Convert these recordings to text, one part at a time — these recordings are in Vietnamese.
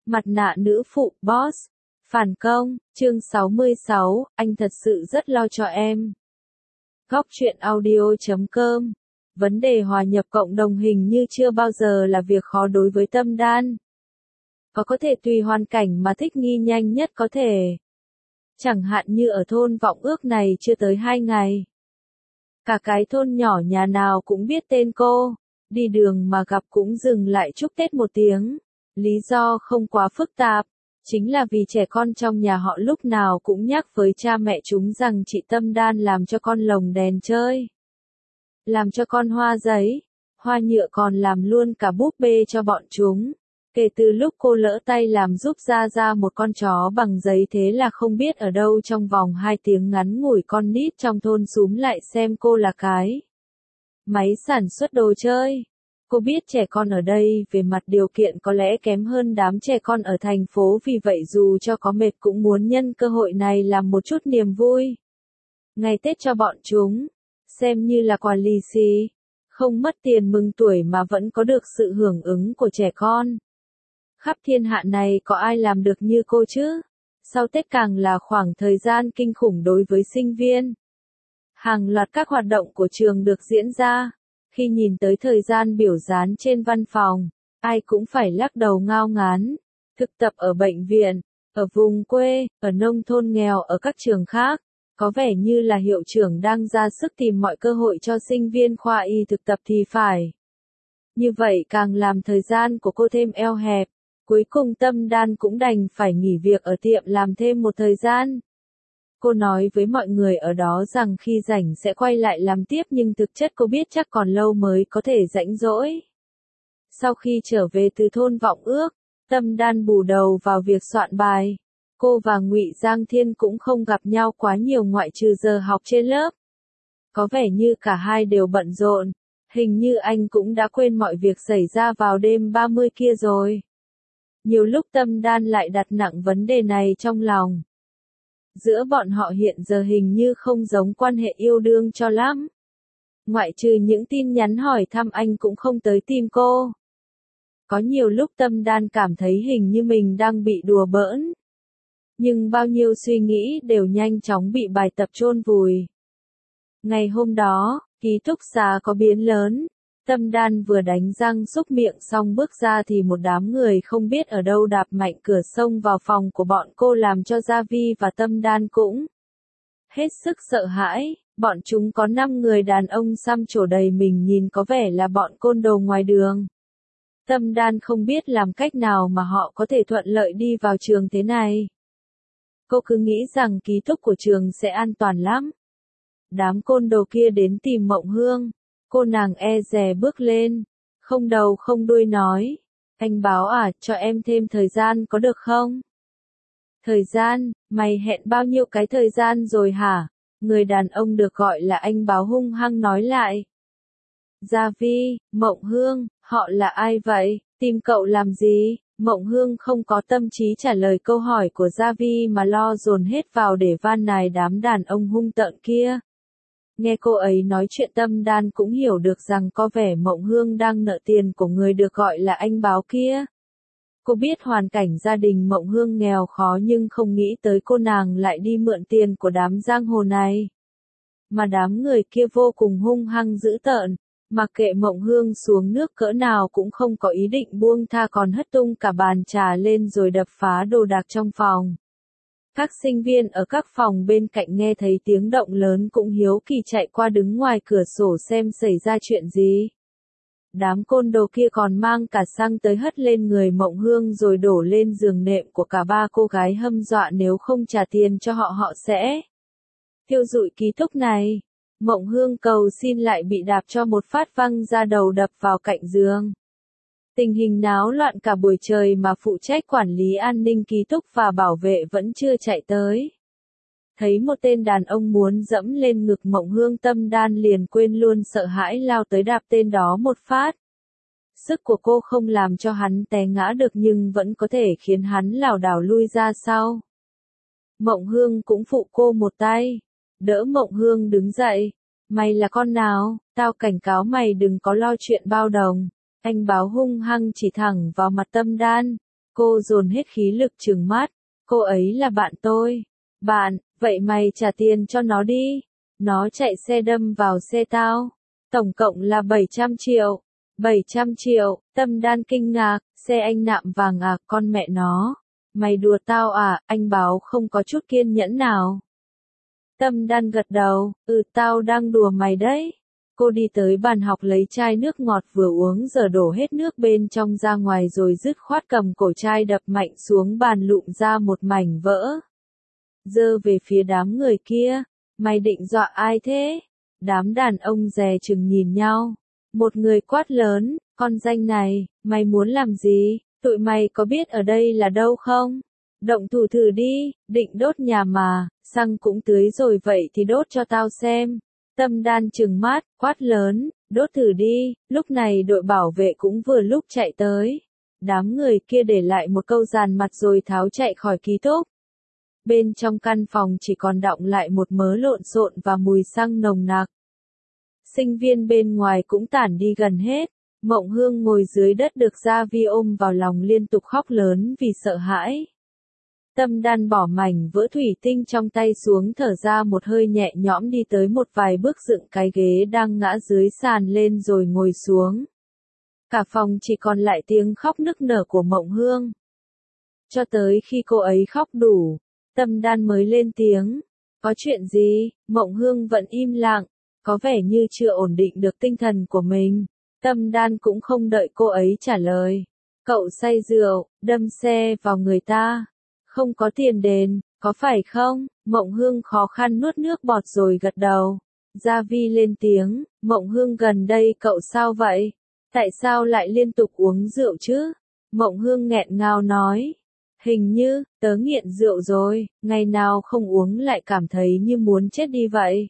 Mặt nạ nữ phụ, boss. Phản công, chương 66, anh thật sự rất lo cho em. Góc truyện audio.com. Vấn đề hòa nhập cộng đồng hình như chưa bao giờ là việc khó đối với Tâm Đan. Có thể tùy hoàn cảnh mà thích nghi nhanh nhất có thể. Chẳng hạn như ở thôn Vọng Ước này chưa tới 2 ngày. Cả cái thôn nhỏ nhà nào cũng biết tên cô, đi đường mà gặp cũng dừng lại chúc Tết một tiếng. Lý do không quá phức tạp, chính là vì trẻ con trong nhà họ lúc nào cũng nhắc với cha mẹ chúng rằng chị Tâm Đan làm cho con lồng đèn chơi. Làm cho con hoa giấy, hoa nhựa, còn làm luôn cả búp bê cho bọn chúng. Kể từ lúc cô lỡ tay làm giúp ra một con chó bằng giấy, thế là không biết ở đâu trong vòng 2 tiếng ngắn ngủi con nít trong thôn xúm lại xem cô là cái máy sản xuất đồ chơi. Cô biết trẻ con ở đây về mặt điều kiện có lẽ kém hơn đám trẻ con ở thành phố, vì vậy dù cho có mệt cũng muốn nhân cơ hội này làm một chút niềm vui. Ngày Tết cho bọn chúng, xem như là quà lì xì, không mất tiền mừng tuổi mà vẫn có được sự hưởng ứng của trẻ con. Khắp thiên hạ này có ai làm được như cô chứ? Sau Tết càng là khoảng thời gian kinh khủng đối với sinh viên. Hàng loạt các hoạt động của trường được diễn ra. Khi nhìn tới thời gian biểu dán trên văn phòng, ai cũng phải lắc đầu ngao ngán. Thực tập ở bệnh viện, ở vùng quê, ở nông thôn nghèo, ở các trường khác, có vẻ như là hiệu trưởng đang ra sức tìm mọi cơ hội cho sinh viên khoa y thực tập thì phải. Như vậy càng làm thời gian của cô thêm eo hẹp. Cuối cùng Tâm Đan cũng đành phải nghỉ việc ở tiệm làm thêm một thời gian. Cô nói với mọi người ở đó rằng khi rảnh sẽ quay lại làm tiếp, nhưng thực chất cô biết chắc còn lâu mới có thể rảnh rỗi. Sau khi trở về từ thôn Vọng Ước, Tâm Đan bù đầu vào việc soạn bài. Cô và Ngụy Giang Thiên cũng không gặp nhau quá nhiều ngoại trừ giờ học trên lớp. Có vẻ như cả hai đều bận rộn, hình như anh cũng đã quên mọi việc xảy ra vào đêm 30 kia rồi. Nhiều lúc Tâm Đan lại đặt nặng vấn đề này trong lòng. Giữa bọn họ hiện giờ hình như không giống quan hệ yêu đương cho lắm. Ngoại trừ những tin nhắn hỏi thăm, anh cũng không tới tìm cô. Có nhiều lúc Tâm Đan cảm thấy hình như mình đang bị đùa bỡn. Nhưng bao nhiêu suy nghĩ đều nhanh chóng bị bài tập chôn vùi. Ngày hôm đó, ký túc xá có biến lớn. Tâm Đan vừa đánh răng súc miệng xong bước ra thì một đám người không biết ở đâu đạp mạnh cửa xông vào phòng của bọn cô, làm cho Gia Vi và Tâm Đan cũng hết sức sợ hãi. Bọn chúng có 5 người đàn ông xăm trổ đầy mình, nhìn có vẻ là bọn côn đồ ngoài đường. Tâm Đan không biết làm cách nào mà họ có thể thuận lợi đi vào trường thế này. Cô cứ nghĩ rằng ký túc của trường sẽ an toàn lắm. Đám côn đồ kia đến tìm Mộng Hương. Cô nàng e dè bước lên, không đầu không đuôi nói, anh Báo à, cho em thêm thời gian có được không? Thời gian, mày hẹn bao nhiêu cái thời gian rồi hả? Người đàn ông được gọi là anh Báo hung hăng nói lại. Gia Vi, Mộng Hương, họ là ai vậy? Tìm cậu làm gì? Mộng Hương không có tâm trí trả lời câu hỏi của Gia Vi mà lo dồn hết vào để van nài đám đàn ông hung tợn kia. Nghe cô ấy nói chuyện, Tâm Đan cũng hiểu được rằng có vẻ Mộng Hương đang nợ tiền của người được gọi là anh Báo kia. Cô biết hoàn cảnh gia đình Mộng Hương nghèo khó, nhưng không nghĩ tới cô nàng lại đi mượn tiền của đám giang hồ này. Mà đám người kia vô cùng hung hăng dữ tợn, mặc kệ Mộng Hương xuống nước cỡ nào cũng không có ý định buông tha, còn hất tung cả bàn trà lên rồi đập phá đồ đạc trong phòng. Các sinh viên ở các phòng bên cạnh nghe thấy tiếng động lớn cũng hiếu kỳ chạy qua đứng ngoài cửa sổ xem xảy ra chuyện gì. Đám côn đồ kia còn mang cả xăng tới hất lên người Mộng Hương rồi đổ lên giường nệm của cả 3 cô gái, hâm dọa nếu không trả tiền cho họ, họ sẽ thiêu rụi ký túc này. Mộng Hương cầu xin lại bị đạp cho một phát văng ra đầu, đập vào cạnh giường. Tình hình náo loạn cả buổi trời mà phụ trách quản lý an ninh ký túc và bảo vệ vẫn chưa chạy tới. Thấy một tên đàn ông muốn dẫm lên ngực Mộng Hương, Tâm Đan liền quên luôn sợ hãi lao tới đạp tên đó một phát. Sức của cô không làm cho hắn té ngã được nhưng vẫn có thể khiến hắn lảo đảo lui ra sau. Mộng Hương cũng phụ cô một tay, đỡ Mộng Hương đứng dậy. Mày là con nào, tao cảnh cáo mày đừng có lo chuyện bao đồng. Anh Báo hung hăng chỉ thẳng vào mặt Tâm Đan. Cô dồn hết khí lực trừng mắt, cô ấy là bạn tôi. Bạn, vậy mày trả tiền cho nó đi. Nó chạy xe đâm vào xe tao. Tổng cộng là 700 triệu. 700 triệu, Tâm Đan kinh ngạc, xe anh nạm vàng à, con mẹ nó. Mày đùa tao à, anh Báo không có chút kiên nhẫn nào. Tâm Đan gật đầu, tao đang đùa mày đấy. Cô đi tới bàn học lấy chai nước ngọt vừa uống giờ đổ hết nước bên trong ra ngoài rồi dứt khoát cầm cổ chai đập mạnh xuống bàn lụm ra một mảnh vỡ. Giơ về phía đám người kia, mày định dọa ai thế? Đám đàn ông dè chừng nhìn nhau. Một người quát lớn, con danh này, mày muốn làm gì? Tụi mày có biết ở đây là đâu không? Động thủ thử đi, định đốt nhà mà, xăng cũng tưới rồi vậy thì đốt cho tao xem. Tâm Đan trừng mắt, quát lớn, đốt thử đi, lúc này đội bảo vệ cũng vừa lúc chạy tới. Đám người kia để lại một câu dàn mặt rồi tháo chạy khỏi ký túc. Bên trong căn phòng chỉ còn đọng lại một mớ lộn xộn và mùi xăng nồng nặc. Sinh viên bên ngoài cũng tản đi gần hết. Mộng Hương ngồi dưới đất được Gia Vi ôm vào lòng liên tục khóc lớn vì sợ hãi. Tâm Đan bỏ mảnh vỡ thủy tinh trong tay xuống thở ra một hơi nhẹ nhõm đi tới một vài bước dựng cái ghế đang ngã dưới sàn lên rồi ngồi xuống. Cả phòng chỉ còn lại tiếng khóc nức nở của Mộng Hương. Cho tới khi cô ấy khóc đủ, Tâm Đan mới lên tiếng. Có chuyện gì? Mộng Hương vẫn im lặng, có vẻ như chưa ổn định được tinh thần của mình. Tâm Đan cũng không đợi cô ấy trả lời. Cậu say rượu, đâm xe vào người ta. Không có tiền đền, có phải không? Mộng Hương khó khăn nuốt nước bọt rồi gật đầu. Gia Vi lên tiếng, Mộng Hương gần đây cậu sao vậy? Tại sao lại liên tục uống rượu chứ? Mộng Hương nghẹn ngào nói. Hình như, tớ nghiện rượu rồi, ngày nào không uống lại cảm thấy như muốn chết đi vậy.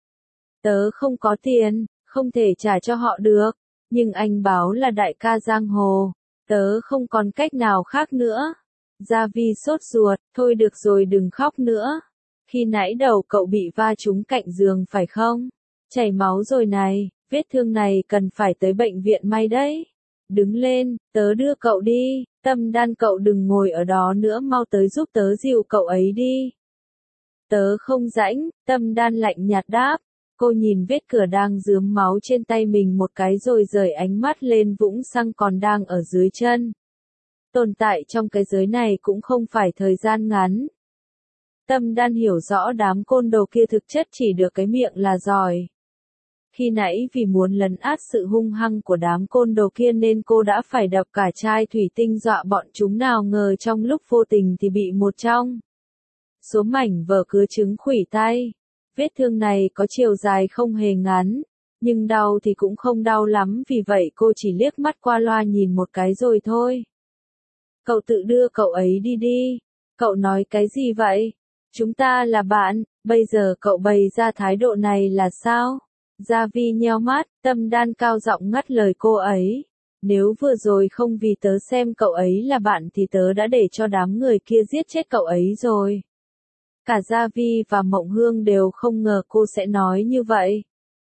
Tớ không có tiền, không thể trả cho họ được, nhưng anh Báo là đại ca giang hồ, tớ không còn cách nào khác nữa. Gia Vi sốt ruột, thôi được rồi đừng khóc nữa. Khi nãy đầu cậu bị va trúng cạnh giường phải không? Chảy máu rồi này, vết thương này cần phải tới bệnh viện may đấy. Đứng lên, tớ đưa cậu đi. Tâm Đan cậu đừng ngồi ở đó nữa, mau tới giúp tớ dìu cậu ấy đi. Tớ không rãnh, Tâm Đan lạnh nhạt đáp. Cô nhìn vết cửa đang rướm máu trên tay mình một cái rồi rời ánh mắt lên vũng xăng còn đang ở dưới chân. Tồn tại trong cái giới này cũng không phải thời gian ngắn. Tâm Đan hiểu rõ đám côn đồ kia thực chất chỉ được cái miệng là giỏi. Khi nãy vì muốn lấn át sự hung hăng của đám côn đồ kia nên cô đã phải đập cả chai thủy tinh dọa bọn chúng, nào ngờ trong lúc vô tình thì bị một trong số mảnh vỡ cứa trứng khuỷu tay. Vết thương này có chiều dài không hề ngắn, nhưng đau thì cũng không đau lắm, vì vậy cô chỉ liếc mắt qua loa nhìn một cái rồi thôi. Cậu tự đưa cậu ấy đi đi. Cậu nói cái gì vậy? Chúng ta là bạn, bây giờ cậu bày ra thái độ này là sao? Gia Vi nheo mắt, Tâm Đan cao giọng ngắt lời cô ấy. Nếu vừa rồi không vì tớ xem cậu ấy là bạn thì tớ đã để cho đám người kia giết chết cậu ấy rồi. Cả Gia Vi và Mộng Hương đều không ngờ cô sẽ nói như vậy.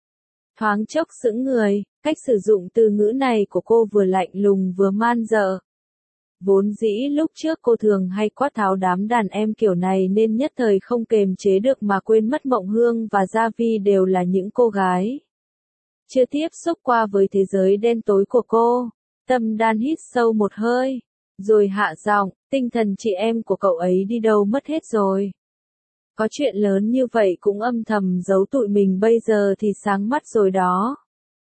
Thoáng chốc sững người, cách sử dụng từ ngữ này của cô vừa lạnh lùng vừa man dợ. Vốn dĩ lúc trước cô thường hay quát tháo đám đàn em kiểu này nên nhất thời không kềm chế được mà quên mất Mộng Hương và Gia Vi đều là những cô gái chưa tiếp xúc qua với thế giới đen tối của cô. Tâm Đan hít sâu một hơi, rồi hạ giọng, tinh thần chị em của cậu ấy đi đâu mất hết rồi. Có chuyện lớn như vậy cũng âm thầm giấu tụi mình, bây giờ thì sáng mắt rồi đó.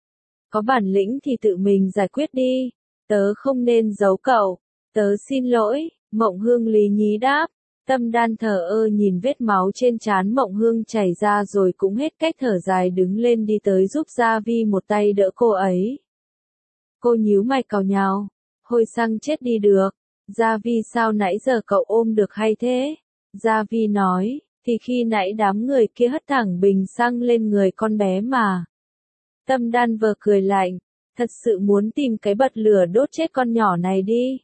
Có bản lĩnh thì tự mình giải quyết đi, tớ không nên giấu cậu. Tớ xin lỗi, Mộng Hương lý nhí đáp. Tâm Đan thờ ơ nhìn vết máu trên trán Mộng Hương chảy ra rồi cũng hết cách thở dài đứng lên đi tới giúp Gia Vi một tay đỡ cô ấy. Cô nhíu mày cau nhàu, hôi xăng chết đi được. Gia Vi sao nãy giờ cậu ôm được hay thế? Gia Vi nói, thì khi nãy đám người kia hất thẳng bình xăng lên người con bé mà. Tâm Đan vờ cười lạnh, thật sự muốn tìm cái bật lửa đốt chết con nhỏ này đi.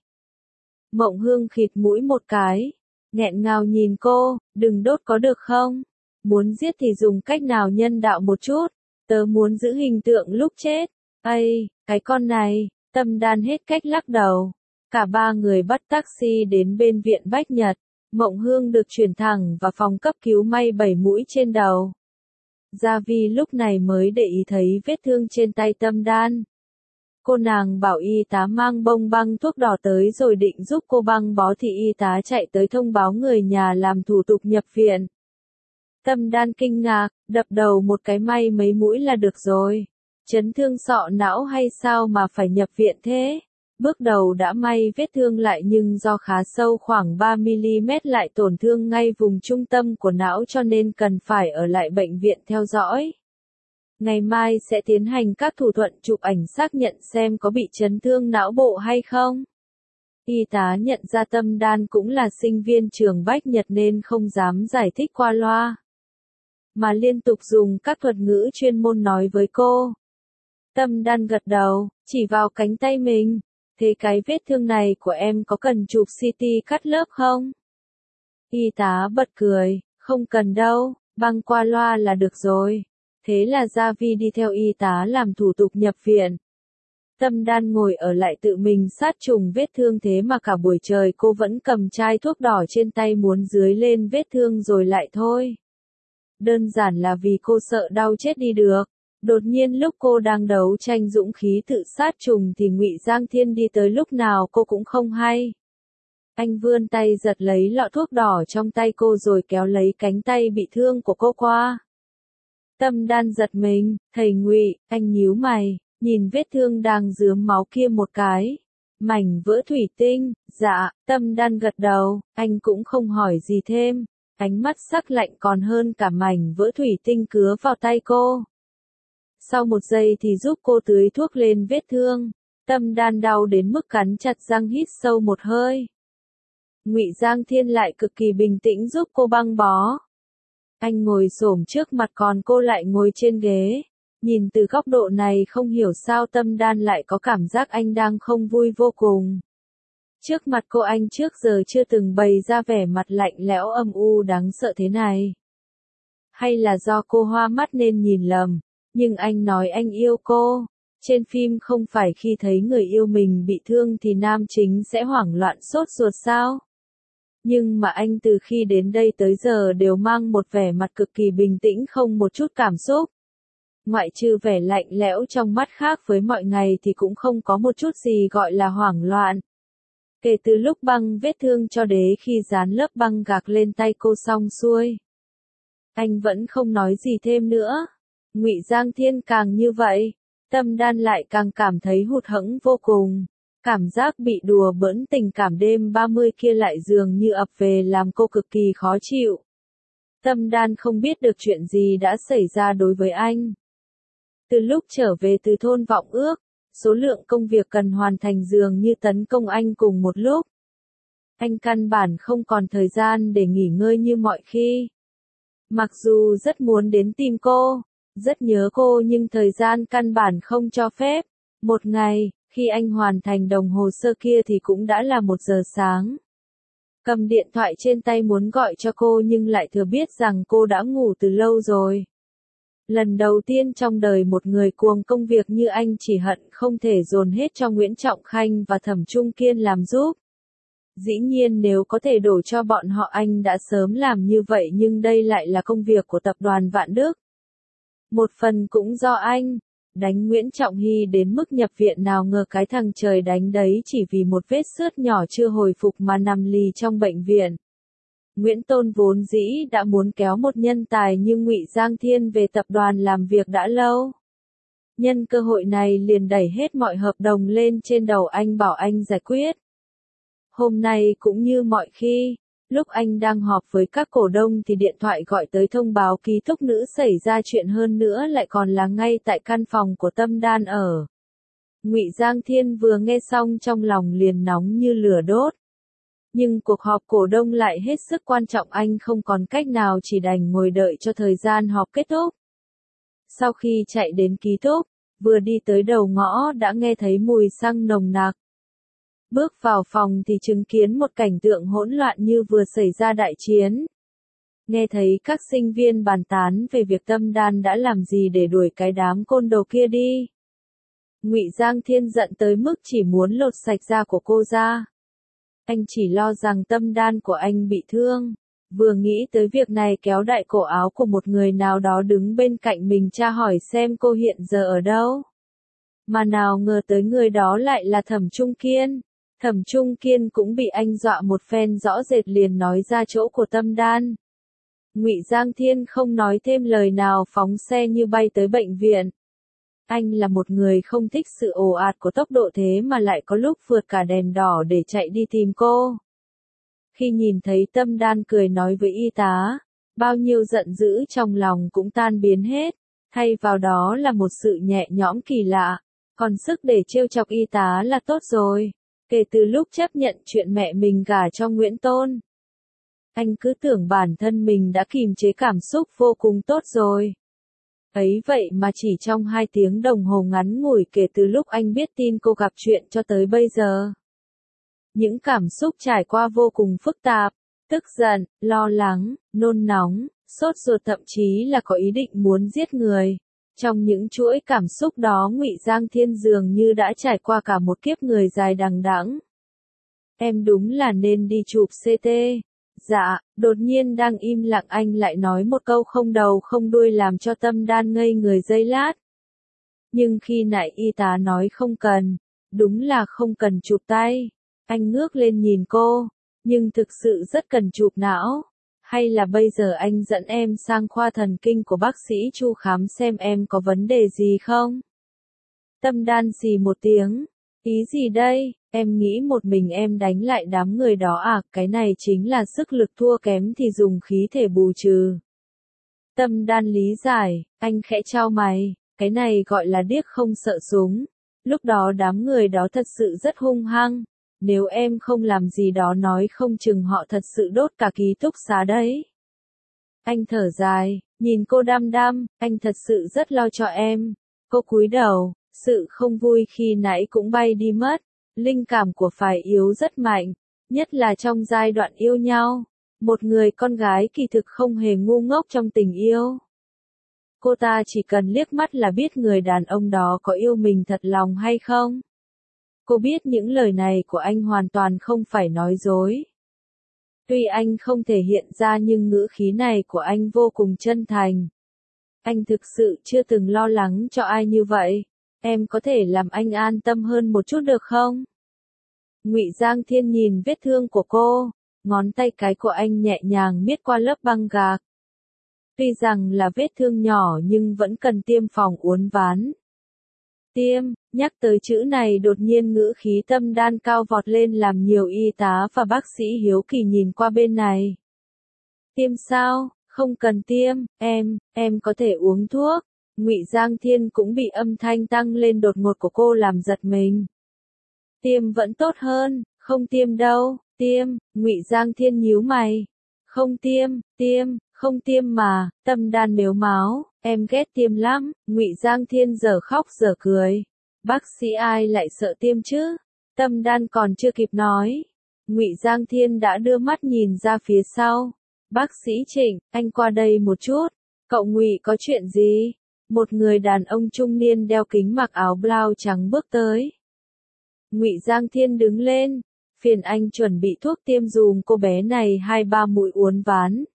Mộng Hương khịt mũi một cái, nghẹn ngào nhìn cô, đừng đốt có được không? Muốn giết thì dùng cách nào nhân đạo một chút, tớ muốn giữ hình tượng lúc chết. Ây, cái con này, Tâm Đan hết cách lắc đầu. Cả ba người bắt taxi đến bên viện Bách Nhật. Mộng Hương được chuyển thẳng vào phòng cấp cứu may 7 mũi trên đầu. Gia Vi lúc này mới để ý thấy vết thương trên tay Tâm Đan. Cô nàng bảo y tá mang bông băng thuốc đỏ tới rồi định giúp cô băng bó thì y tá chạy tới thông báo người nhà làm thủ tục nhập viện. Tâm Đan kinh ngạc, đập đầu một cái may mấy mũi là được rồi. Chấn thương sọ não hay sao mà phải nhập viện thế? Bước đầu đã may vết thương lại nhưng do khá sâu khoảng 3mm lại tổn thương ngay vùng trung tâm của não cho nên cần phải ở lại bệnh viện theo dõi. Ngày mai sẽ tiến hành các thủ thuật chụp ảnh xác nhận xem có bị chấn thương não bộ hay không. Y tá nhận ra Tâm Đan cũng là sinh viên trường Bách Nhật nên không dám giải thích qua loa, mà liên tục dùng các thuật ngữ chuyên môn nói với cô. Tâm Đan gật đầu, chỉ vào cánh tay mình. Thế cái vết thương này của em có cần chụp CT cắt lớp không? Y tá bật cười, không cần đâu, băng qua loa là được rồi. Thế là Gia Vi đi theo y tá làm thủ tục nhập viện. Tâm Đan ngồi ở lại tự mình sát trùng vết thương thế mà cả buổi trời cô vẫn cầm chai thuốc đỏ trên tay muốn dưới lên vết thương rồi lại thôi. Đơn giản là vì cô sợ đau chết đi được. Đột nhiên lúc cô đang đấu tranh dũng khí tự sát trùng thì Ngụy Giang Thiên đi tới lúc nào cô cũng không hay. Anh vươn tay giật lấy lọ thuốc đỏ trong tay cô rồi kéo lấy cánh tay bị thương của cô qua. Tâm Đan giật mình, thầy Ngụy, anh nhíu mày, nhìn vết thương đang rướm máu kia một cái. Mảnh vỡ thủy tinh, dạ, Tâm Đan gật đầu, anh cũng không hỏi gì thêm. Ánh mắt sắc lạnh còn hơn cả mảnh vỡ thủy tinh cứa vào tay cô. Sau một giây thì giúp cô tưới thuốc lên vết thương. Tâm Đan đau đến mức cắn chặt răng hít sâu một hơi. Ngụy Giang Thiên lại cực kỳ bình tĩnh giúp cô băng bó. Anh ngồi xổm trước mặt còn cô lại ngồi trên ghế. Nhìn từ góc độ này không hiểu sao Tâm Đan lại có cảm giác anh đang không vui vô cùng. Trước mặt cô anh trước giờ chưa từng bày ra vẻ mặt lạnh lẽo âm u đáng sợ thế này. Hay là do cô hoa mắt nên nhìn lầm. Nhưng anh nói anh yêu cô. Trên phim không phải khi thấy người yêu mình bị thương thì nam chính sẽ hoảng loạn sốt ruột sao? Nhưng mà anh từ khi đến đây tới giờ đều mang một vẻ mặt cực kỳ bình tĩnh không một chút cảm xúc. Ngoại trừ vẻ lạnh lẽo trong mắt khác với mọi ngày thì cũng không có một chút gì gọi là hoảng loạn. Kể từ lúc băng vết thương cho đến khi dán lớp băng gạc lên tay cô xong xuôi, anh vẫn không nói gì thêm nữa. Ngụy Giang Thiên càng như vậy, Tâm Đan lại càng cảm thấy hụt hẫng vô cùng. Cảm giác bị đùa bỡn tình cảm đêm 30 kia lại dường như ập về làm cô cực kỳ khó chịu. Tâm Đan không biết được chuyện gì đã xảy ra đối với anh. Từ lúc trở về từ thôn Vọng Ước, số lượng công việc cần hoàn thành dường như tấn công anh cùng một lúc. Anh căn bản không còn thời gian để nghỉ ngơi như mọi khi. Mặc dù rất muốn đến tìm cô, rất nhớ cô nhưng thời gian căn bản không cho phép. Một ngày, khi anh hoàn thành đồng hồ sơ kia thì cũng đã là 1 giờ sáng. Cầm điện thoại trên tay muốn gọi cho cô nhưng lại thừa biết rằng cô đã ngủ từ lâu rồi. Lần đầu tiên trong đời một người cuồng công việc như anh chỉ hận không thể dồn hết cho Nguyễn Trọng Khanh và Thẩm Trung Kiên làm giúp. Dĩ nhiên nếu có thể đổ cho bọn họ anh đã sớm làm như vậy nhưng đây lại là công việc của tập đoàn Vạn Đức. Một phần cũng do anh, đánh Nguyễn Trọng Hy đến mức nhập viện nào ngờ cái thằng trời đánh đấy chỉ vì một vết xước nhỏ chưa hồi phục mà nằm lì trong bệnh viện. Nguyễn Tôn vốn dĩ đã muốn kéo một nhân tài như Ngụy Giang Thiên về tập đoàn làm việc đã lâu. Nhân cơ hội này liền đẩy hết mọi hợp đồng lên trên đầu anh bảo anh giải quyết. Hôm nay cũng như mọi khi, lúc anh đang họp với các cổ đông thì điện thoại gọi tới thông báo ký túc nữ xảy ra chuyện hơn nữa lại còn là ngay tại căn phòng của Tâm Đan ở. Ngụy Giang Thiên vừa nghe xong trong lòng liền nóng như lửa đốt. Nhưng cuộc họp cổ đông lại hết sức quan trọng anh không còn cách nào chỉ đành ngồi đợi cho thời gian họp kết thúc. Sau khi chạy đến ký túc, vừa đi tới đầu ngõ đã nghe thấy mùi xăng nồng nặc. Bước vào phòng thì chứng kiến một cảnh tượng hỗn loạn như vừa xảy ra đại chiến. Nghe thấy các sinh viên bàn tán về việc Tâm Đan đã làm gì để đuổi cái đám côn đồ kia đi. Ngụy Giang Thiên giận tới mức chỉ muốn lột sạch da của cô ra. Anh chỉ lo rằng tâm đan của anh bị thương. Vừa nghĩ tới việc này kéo đại cổ áo của một người nào đó đứng bên cạnh mình tra hỏi xem cô hiện giờ ở đâu. Mà nào ngờ tới người đó lại là Thẩm Trung Kiên. Thẩm Trung Kiên cũng bị anh dọa một phen rõ rệt liền nói ra chỗ của tâm đan. Ngụy Giang Thiên không nói thêm lời nào phóng xe như bay tới bệnh viện. Anh là một người không thích sự ồ ạt của tốc độ thế mà lại có lúc vượt cả đèn đỏ để chạy đi tìm cô. Khi nhìn thấy tâm đan cười nói với y tá, bao nhiêu giận dữ trong lòng cũng tan biến hết, thay vào đó là một sự nhẹ nhõm kỳ lạ, còn sức để trêu chọc y tá là tốt rồi, kể từ lúc chấp nhận chuyện mẹ mình gả cho Nguyễn Tôn. Anh cứ tưởng bản thân mình đã kìm chế cảm xúc vô cùng tốt rồi. Ấy vậy mà chỉ trong 2 tiếng đồng hồ ngắn ngủi kể từ lúc anh biết tin cô gặp chuyện cho tới bây giờ. Những cảm xúc trải qua vô cùng phức tạp, tức giận, lo lắng, nôn nóng, sốt ruột thậm chí là có ý định muốn giết người. Trong những chuỗi cảm xúc đó Ngụy Giang Thiên dường như đã trải qua cả một kiếp người dài đằng đẵng. Em đúng là nên đi chụp CT. Dạ, đột nhiên đang im lặng anh lại nói một câu không đầu không đuôi làm cho tâm đan ngây người giây lát. Nhưng khi nãy y tá nói không cần, đúng là không cần chụp tay. Anh ngước lên nhìn cô, nhưng thực sự rất cần chụp não. Hay là bây giờ anh dẫn em sang khoa thần kinh của bác sĩ Chu khám xem em có vấn đề gì không? Tâm đan xì một tiếng. Ý gì đây? Em nghĩ một mình em đánh lại đám người đó à? Cái này chính là sức lực thua kém thì dùng khí thể bù trừ. Tâm đan lý giải, anh khẽ chau mày. Cái này gọi là điếc không sợ súng. Lúc đó đám người đó thật sự rất hung hăng. Nếu em không làm gì đó nói không chừng họ thật sự đốt cả ký túc xá đấy. Anh thở dài, nhìn cô đăm đăm, anh thật sự rất lo cho em. Cô cúi đầu, sự không vui khi nãy cũng bay đi mất. Linh cảm của phái yếu rất mạnh, nhất là trong giai đoạn yêu nhau. Một người con gái kỳ thực không hề ngu ngốc trong tình yêu. Cô ta chỉ cần liếc mắt là biết người đàn ông đó có yêu mình thật lòng hay không. Cô biết những lời này của anh hoàn toàn không phải nói dối. Tuy anh không thể hiện ra nhưng ngữ khí này của anh vô cùng chân thành. Anh thực sự chưa từng lo lắng cho ai như vậy. Em có thể làm anh an tâm hơn một chút được không? Ngụy Giang Thiên nhìn vết thương của cô, ngón tay cái của anh nhẹ nhàng miết qua lớp băng gạc. Tuy rằng là vết thương nhỏ nhưng vẫn cần tiêm phòng uốn ván. Tiêm, nhắc tới chữ này đột nhiên ngữ khí tâm đan cao vọt lên làm nhiều y tá và bác sĩ hiếu kỳ nhìn qua bên này. Tiêm sao? Không cần tiêm, em có thể uống thuốc. Ngụy Giang Thiên cũng bị âm thanh tăng lên đột ngột của cô làm giật mình. Tiêm vẫn tốt hơn, không tiêm đâu, tiêm, Ngụy Giang Thiên nhíu mày. Không không tiêm mà, tâm đan mếu máo, em ghét tiêm lắm, Ngụy Giang Thiên giờ khóc giờ cười. Bác sĩ ai lại sợ tiêm chứ? Tâm đan còn chưa kịp nói. Ngụy Giang Thiên đã đưa mắt nhìn ra phía sau. Bác sĩ Trịnh, anh qua đây một chút. Cậu Ngụy có chuyện gì? Một người đàn ông trung niên đeo kính mặc áo blau trắng bước tới. Ngụy Giang Thiên đứng lên, phiền anh chuẩn bị thuốc tiêm dùm cô bé này 2-3 mũi uốn ván.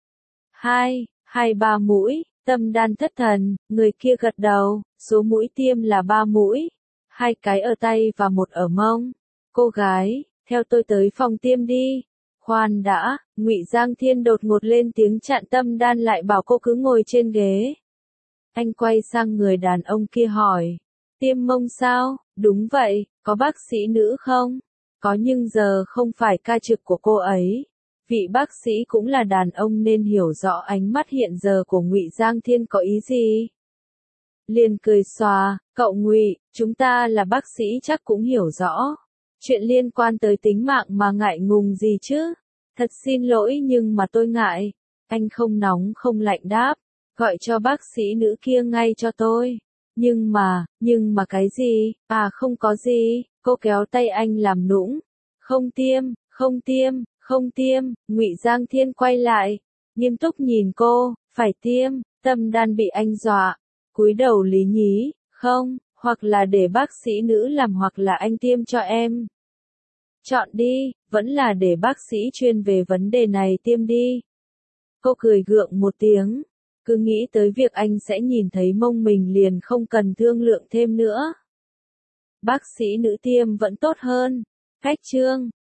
2-3 mũi, tâm đan thất thần, người kia gật đầu, số mũi tiêm là 3 mũi, 2 cái ở tay và 1 ở mông. Cô gái, theo tôi tới phòng tiêm đi. Khoan đã, Ngụy Giang Thiên đột ngột lên tiếng chặn tâm đan lại bảo cô cứ ngồi trên ghế. Anh quay sang người đàn ông kia hỏi, tiêm mông sao? Đúng vậy, có bác sĩ nữ không? Có nhưng giờ không phải ca trực của cô ấy. Vị bác sĩ cũng là đàn ông nên hiểu rõ ánh mắt hiện giờ của Ngụy Giang Thiên có ý gì. Liền cười xòa, cậu Ngụy, chúng ta là bác sĩ chắc cũng hiểu rõ. Chuyện liên quan tới tính mạng mà ngại ngùng gì chứ? Thật xin lỗi nhưng mà tôi ngại. Anh không nóng không lạnh đáp, gọi cho bác sĩ nữ kia ngay cho tôi. Nhưng mà cái gì? À không có gì, cô kéo tay anh làm nũng. Không tiêm, Ngụy Giang Thiên quay lại, nghiêm túc nhìn cô, phải tiêm, tâm đan bị anh dọa, cúi đầu lý nhí, không, Hoặc là để bác sĩ nữ làm hoặc là anh tiêm cho em. Chọn đi, vẫn là để bác sĩ chuyên về vấn đề này tiêm đi. Cô cười gượng một tiếng, cứ nghĩ tới việc anh sẽ nhìn thấy mông mình liền không cần thương lượng thêm nữa. Bác sĩ nữ tiêm vẫn tốt hơn. Khách trương.